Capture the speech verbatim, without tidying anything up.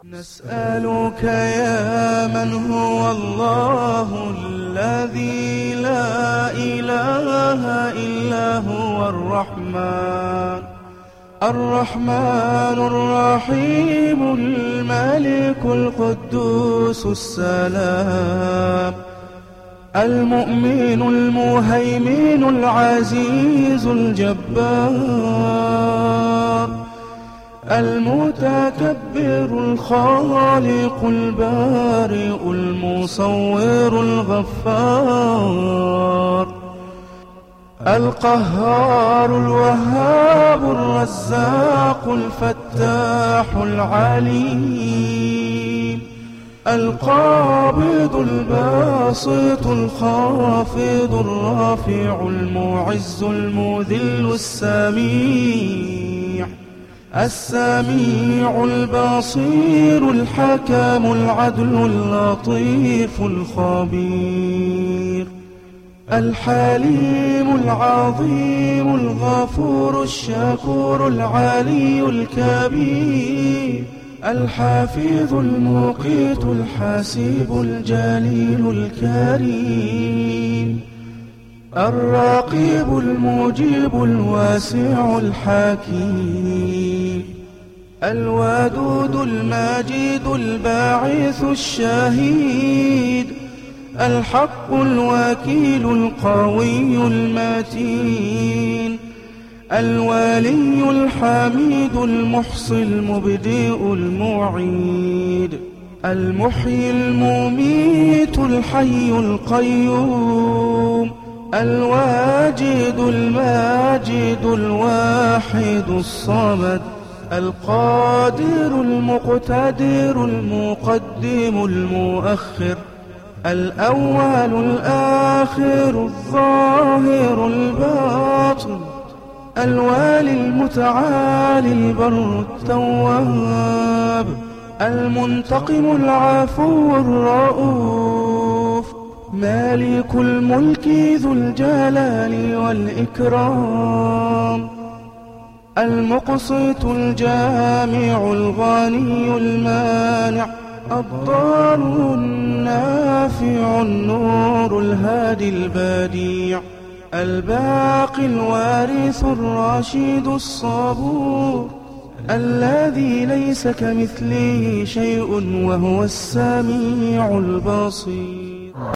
نسألك يا من هو الله الذي لا إله إلا هو الرحمن الرحمن الرحيم الملك القدوس السلام المؤمن المهيمن العزيز الجبار المتكبر الخالق البارئ المصور الغفار القهار الوهاب الرزاق الفتاح العليم القابض الباسط الخافض الرافع المعز المذل السميع السميع البصير الحكم العدل اللطيف الخبير الحليم العظيم الغفور الشكور العلي الكبير الحافظ المقيت الحسيب الجليل الكريم الرقيب المجيب الواسع الحكيم الودود المجيد الباعث الشهيد الحق الوكيل القوي المتين الولي الحميد المحصي المبدئ المعيد المحيي المميت الحي القيوم الواجد الماجد الواحد الصمد القادر المقتدر المقدم المؤخر الأول الآخر الظاهر الباطن الوالي المتعالي البر التواب المنتقم العفو الرؤوف مالك الملك ذو الجلال والإكرام المقسط الجامع الغني المانع الضار النافع النور الهادي البديع الباقي الوارث الرشيد الصبور الذي ليس كمثله شيء وهو السميع البصير.